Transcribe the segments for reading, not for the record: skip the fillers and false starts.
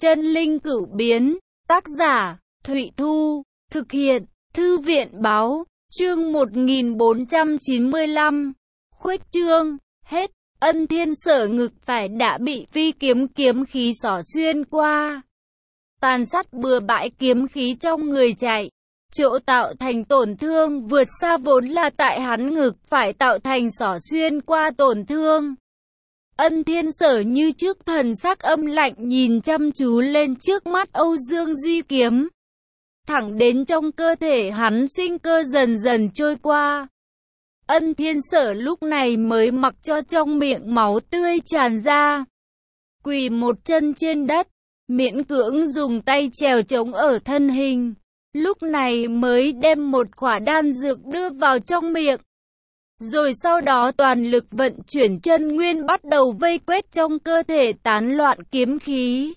Chân linh cửu biến, tác giả, Thụy Thu, thực hiện, Thư viện báo, chương 1495, khuếch trương, hết, Ân Thiên Sở ngực phải đã bị phi kiếm khí xỏ xuyên qua. Tàn sát bừa bãi kiếm khí trong người chạy, chỗ tạo thành tổn thương vượt xa vốn là tại hắn ngực phải tạo thành xỏ xuyên qua tổn thương. Ân Thiên Sở như trước thần sắc âm lạnh nhìn chăm chú lên trước mắt Âu Dương Duy kiếm. Thẳng đến trong cơ thể hắn sinh cơ dần dần trôi qua. Ân Thiên Sở lúc này mới mặc cho trong miệng máu tươi tràn ra. Quỳ một chân trên đất, miễn cưỡng dùng tay chèo chống ở thân hình. Lúc này mới đem một quả đan dược đưa vào trong miệng. Rồi sau đó toàn lực vận chuyển chân nguyên bắt đầu vây quét trong cơ thể tán loạn kiếm khí.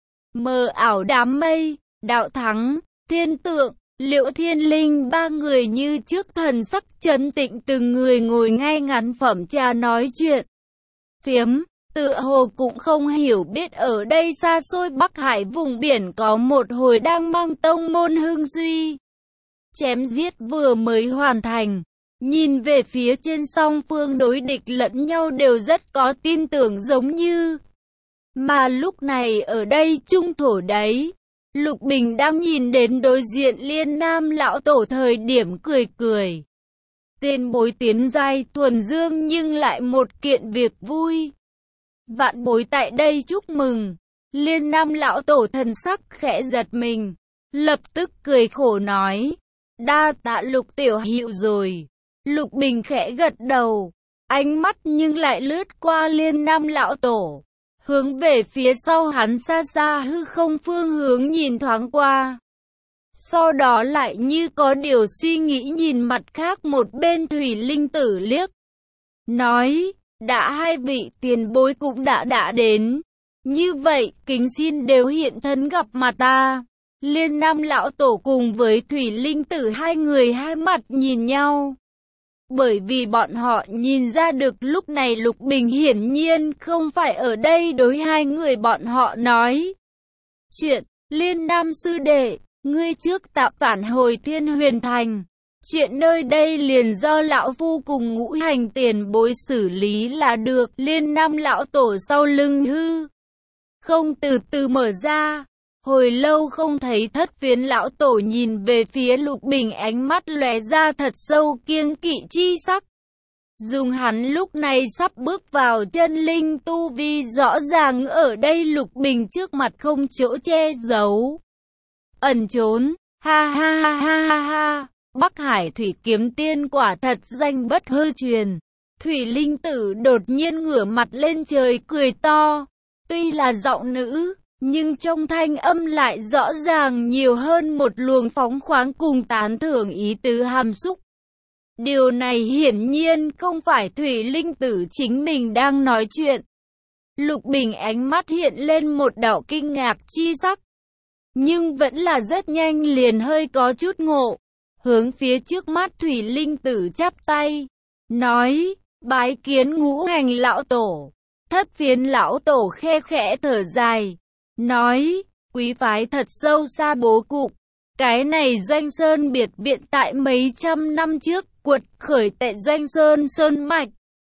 Mờ ảo đám mây, Đạo Thắng, Thiên Tượng, Liễu Thiên Linh ba người như trước thần sắc trấn tĩnh từng người ngồi ngay ngắn phẩm trà nói chuyện. Phiếm, tựa hồ cũng không hiểu biết ở đây xa xôi Bắc Hải vùng biển có một hồi đang mang tông môn hưng duy. Chém giết vừa mới hoàn thành. Nhìn về phía trên song phương đối địch lẫn nhau đều rất có tin tưởng giống như. Mà lúc này ở đây trung thổ đấy, Lục Bình đang nhìn đến đối diện Liên Nam lão tổ thời điểm cười cười. Tiền bối tiến giai thuần dương nhưng lại một kiện việc vui. Vạn bối tại đây chúc mừng. Liên Nam lão tổ thần sắc khẽ giật mình, lập tức cười khổ nói. Đa tạ Lục tiểu hữu rồi. Lục Bình khẽ gật đầu, ánh mắt nhưng lại lướt qua Liên Nam lão tổ, hướng về phía sau hắn xa xa hư không phương hướng nhìn thoáng qua. Sau đó lại như có điều suy nghĩ nhìn mặt khác một bên Thủy Linh Tử liếc. Nói, đã hai vị tiền bối cũng đã đến. Như vậy, kính xin đều hiện thân gặp mặt ta. Liên Nam lão tổ cùng với Thủy Linh Tử hai người hai mặt nhìn nhau. Bởi vì bọn họ nhìn ra được lúc này Lục Bình hiển nhiên không phải ở đây đối hai người bọn họ nói. Chuyện, Liên Nam sư đệ, ngươi trước tạm phản hồi Thiên Huyền Thành. Chuyện nơi đây liền do lão phu cùng Ngũ Hành tiền bối xử lý là được. Liên Nam lão tổ sau lưng hư không từ từ mở ra. Hồi lâu không thấy Thất Phiến lão tổ nhìn về phía Lục Bình ánh mắt lóe ra thật sâu kiêng kỵ chi sắc. Dùng hắn lúc này sắp bước vào chân linh tu vi rõ ràng ở đây Lục Bình trước mặt không chỗ che giấu. Ẩn trốn, ha ha ha ha ha ha, Bắc Hải Thủy Kiếm Tiên quả thật danh bất hư truyền. Thủy Linh Tử đột nhiên ngửa mặt lên trời cười to, tuy là giọng nữ. Nhưng trong thanh âm lại rõ ràng nhiều hơn một luồng phóng khoáng cùng tán thưởng ý tứ hàm xúc. Điều này hiển nhiên không phải Thủy Linh Tử chính mình đang nói chuyện. Lục Bình ánh mắt hiện lên một đạo kinh ngạc chi sắc. Nhưng vẫn là rất nhanh liền hơi có chút ngộ. Hướng phía trước mắt Thủy Linh Tử chắp tay. Nói, bái kiến Ngũ Hành lão tổ. Thất Phiến lão tổ khe khẽ thở dài. Nói, quý phái thật sâu xa bố cục. Cái này Doanh Sơn biệt viện tại mấy trăm năm trước quật khởi tại Doanh Sơn Sơn Mạch.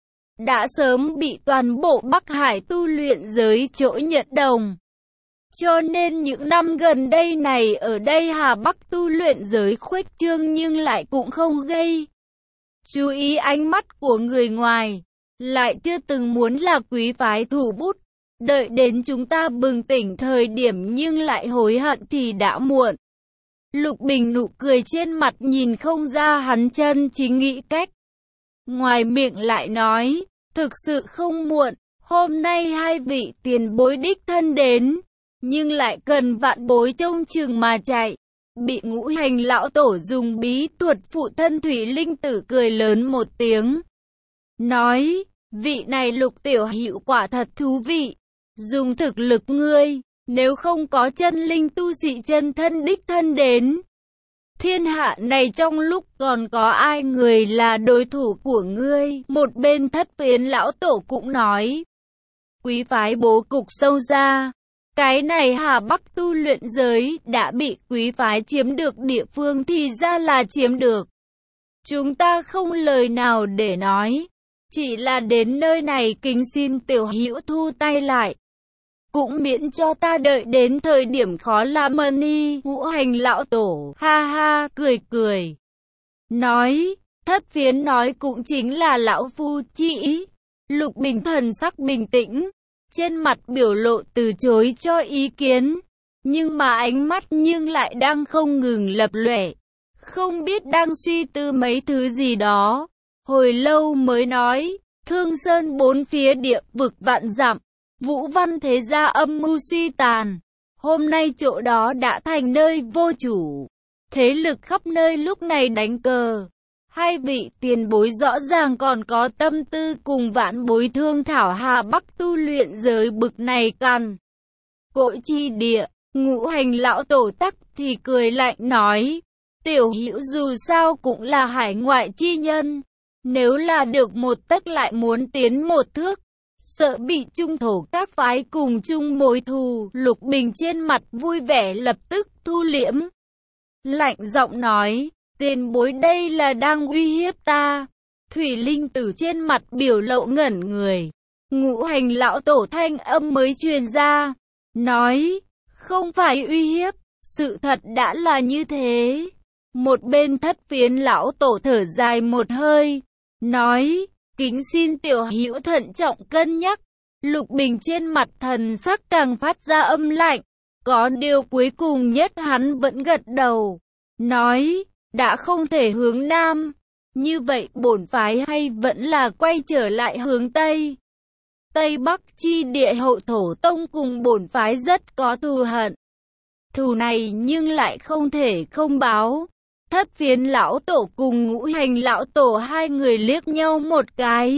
Đã sớm bị toàn bộ Bắc Hải tu luyện giới chỗ nhận đồng. Cho nên những năm gần đây này ở đây Hà Bắc tu luyện giới khuếch trương nhưng lại cũng không gây chú ý ánh mắt của người ngoài. Lại chưa từng muốn là quý phái thủ bút. Đợi đến chúng ta bừng tỉnh thời điểm nhưng lại hối hận thì đã muộn. Lục Bình nụ cười trên mặt nhìn không ra hắn chân chính nghĩ cách. Ngoài miệng lại nói, thực sự không muộn, hôm nay hai vị tiền bối đích thân đến, nhưng lại cần vạn bối trông chừng mà chạy. Bị Ngũ Hành lão tổ dùng bí thuật phụ thân Thủy Linh Tử cười lớn một tiếng. Nói, vị này Lục tiểu hữu quả thật thú vị. Dùng thực lực ngươi, nếu không có chân linh tu sĩ chân thân đích thân đến, thiên hạ này trong lúc còn có ai người là đối thủ của ngươi. Một bên Thất Phiến lão tổ cũng nói, quý phái bố cục sâu ra, Cái này Hà Bắc tu luyện giới đã bị quý phái chiếm được địa phương thì ra là chiếm được. Chúng ta không lời nào để nói. Chỉ là đến nơi này kính xin tiểu hữu thu tay lại. Cũng miễn cho ta đợi đến thời điểm khó làm ơn. Ngũ Hành lão tổ ha ha cười cười. Nói, Thất Phiến nói cũng chính là lão phu chi ý. Lục Bình thần sắc bình tĩnh, trên mặt biểu lộ từ chối cho ý kiến. Nhưng mà ánh mắt nhưng lại đang không ngừng lập lòe. Không biết đang suy tư mấy thứ gì đó. Hồi lâu mới nói, Thương Sơn bốn phía địa vực vạn dặm, Vũ Văn thế gia âm mưu suy tàn. Hôm nay chỗ đó đã thành nơi vô chủ. Thế lực khắp nơi lúc này đánh cờ. Hai vị tiền bối rõ ràng còn có tâm tư cùng vãn bối thương thảo Hà Bắc tu luyện giới bực này cằn cỗi chi địa. Ngũ Hành lão tổ tắc thì cười lạnh nói, tiểu hữu dù sao cũng là hải ngoại chi nhân. Nếu là được một tấc lại muốn tiến một thước, sợ bị trung thổ các phái cùng chung mối thù. Lục Bình trên mặt vui vẻ lập tức thu liễm. Lạnh giọng nói, tiền bối đây là đang uy hiếp ta. Thủy Linh Tử trên mặt biểu lộ ngẩn người. Ngũ Hành lão tổ thanh âm mới truyền ra. Nói, không phải uy hiếp, sự thật đã là như thế. Một bên Thất Phiến lão tổ thở dài một hơi. Nói, kính xin tiểu hữu thận trọng cân nhắc. Lục Bình trên mặt thần sắc càng phát ra âm lạnh. Có điều cuối cùng nhất hắn vẫn gật đầu. Nói, đã không thể hướng Nam. Như vậy bổn phái hay vẫn là quay trở lại hướng Tây. Tây Bắc chi địa Hậu Thổ Tông cùng bổn phái rất có thù hận. Thù này nhưng lại không thể không báo. Thất Phiến lão tổ cùng Ngũ Hành lão tổ hai người liếc nhau một cái.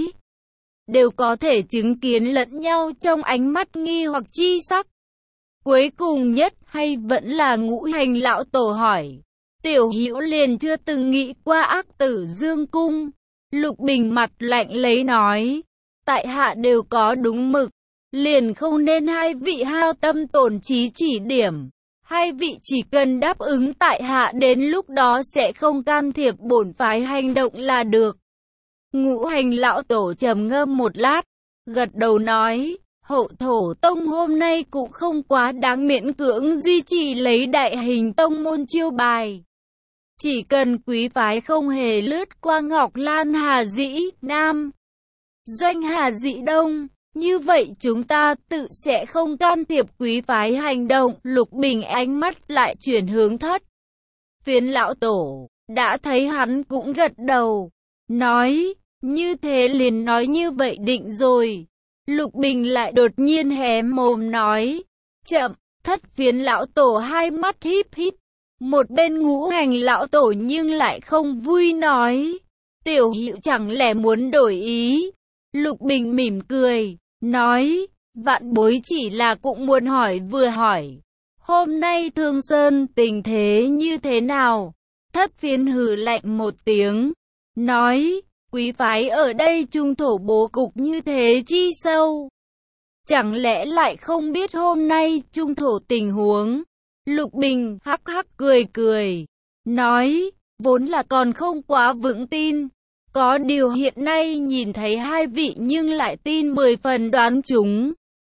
Đều có thể chứng kiến lẫn nhau trong ánh mắt nghi hoặc chi sắc. Cuối cùng nhất hay vẫn là Ngũ Hành lão tổ hỏi. Tiểu hữu liền chưa từng nghĩ qua Ác Tử Dương Cung. Lục Bình mặt lạnh lấy nói. Tại hạ đều có đúng mực. Liền không nên hai vị hao tâm tổn trí chỉ điểm. Hai vị chỉ cần đáp ứng tại hạ, đến lúc đó sẽ không can thiệp bổn phái hành động là được. Ngũ Hành lão tổ trầm ngâm một lát, gật đầu nói, Hậu Thổ Tông hôm nay cũng không quá đáng miễn cưỡng duy trì lấy đại hình tông môn chiêu bài. Chỉ cần quý phái không hề lướt qua Ngọc Lan Hà Dĩ Nam, Doanh Hà Dĩ Đông, như vậy chúng ta tự sẽ không can thiệp quý phái hành động. Lục Bình ánh mắt lại chuyển hướng Thất Phiến lão tổ, đã thấy hắn cũng gật đầu, nói, như thế liền nói như vậy định rồi. Lục Bình lại đột nhiên hé mồm nói, chậm. Thất Phiến lão tổ hai mắt híp híp. Một bên Ngũ Hành lão tổ nhưng lại không vui nói, tiểu hữu chẳng lẽ muốn đổi ý. Lục Bình mỉm cười, nói, vạn bối chỉ là cũng muốn hỏi vừa hỏi. Hôm nay Thương Sơn tình thế như thế nào? Thất Phiến hừ lạnh một tiếng, nói, quý phái ở đây trung thổ bố cục như thế chi sâu. Chẳng lẽ lại không biết hôm nay trung thổ tình huống? Lục Bình hắc hắc cười cười, nói, vốn là còn không quá vững tin. Có điều hiện nay nhìn thấy hai vị nhưng lại tin 10 phần đoán chúng.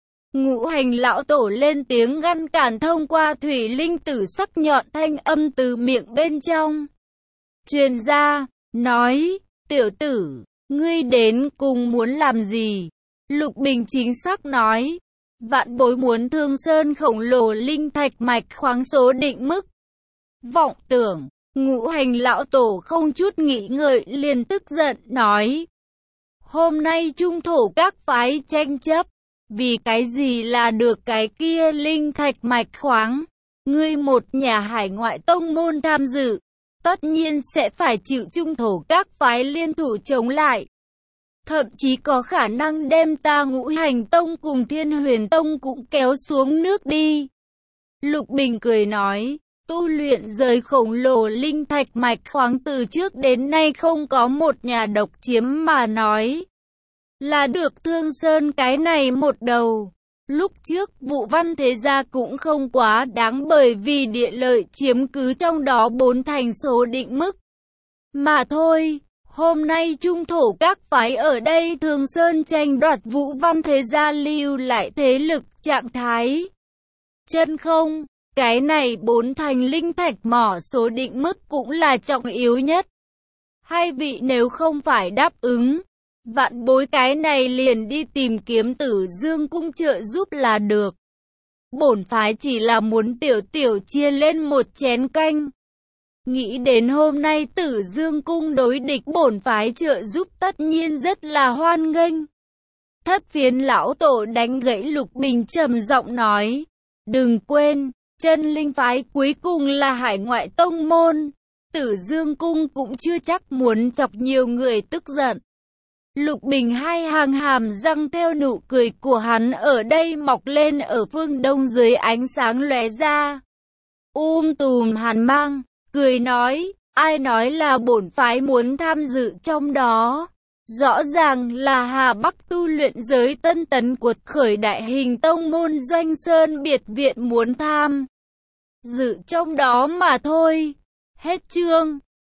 Ngũ Hành lão tổ lên tiếng ngăn cản, thông qua Thủy Linh Tử sắc nhọn thanh âm từ miệng bên trong truyền ra, nói, tiểu tử, ngươi đến cùng muốn làm gì? Lục Bình chính xác nói, vạn bối muốn Thương Sơn khổng lồ linh thạch mạch khoáng số định mức. Vọng tưởng. Ngũ Hành lão tổ không chút nghĩ ngợi liền tức giận nói, hôm nay trung thổ các phái tranh chấp, vì cái gì là được cái kia linh thạch mạch khoáng? Ngươi một nhà hải ngoại tông môn tham dự, tất nhiên sẽ phải chịu trung thổ các phái liên thủ chống lại. Thậm chí có khả năng đem ta Ngũ Hành Tông cùng Thiên Huyền Tông cũng kéo xuống nước đi. Lục Bình cười nói, tu luyện giới khổng lồ linh thạch mạch khoáng từ trước đến nay không có một nhà độc chiếm mà nói là được Thương Sơn cái này một đầu. Lúc trước Vũ Văn Thế Gia cũng không quá đáng bởi vì địa lợi chiếm cứ trong đó 4 thành số định mức. Mà thôi, hôm nay trung thổ các phái ở đây Thường Sơn tranh đoạt Vũ Văn Thế Gia lưu lại thế lực trạng thái chân không. Cái này 4 thành linh thạch mỏ số định mức cũng là trọng yếu nhất. Hai vị nếu không phải đáp ứng, vạn bối cái này liền đi tìm kiếm Tử Dương Cung trợ giúp là được. Bổn phái chỉ là muốn tiểu tiểu chia lên một chén canh. Nghĩ đến hôm nay Tử Dương Cung đối địch bổn phái trợ giúp tất nhiên rất là hoan nghênh. Thất Phiến lão tổ đánh gãy Lục Bình trầm giọng nói, đừng quên, chân linh phái cuối cùng là hải ngoại tông môn. Tử Dương Cung cũng chưa chắc muốn chọc nhiều người tức giận. Lục Bình hai hàng hàm răng theo nụ cười của hắn ở đây mọc lên ở phương đông dưới ánh sáng lóe ra. Tùm hàn mang, cười nói, ai nói là bổn phái muốn tham dự trong đó. Rõ ràng là Hà Bắc tu luyện giới tân tấn cuột khởi đại hình tông môn Doanh Sơn biệt viện muốn tham dự trong đó mà thôi. Hết chương.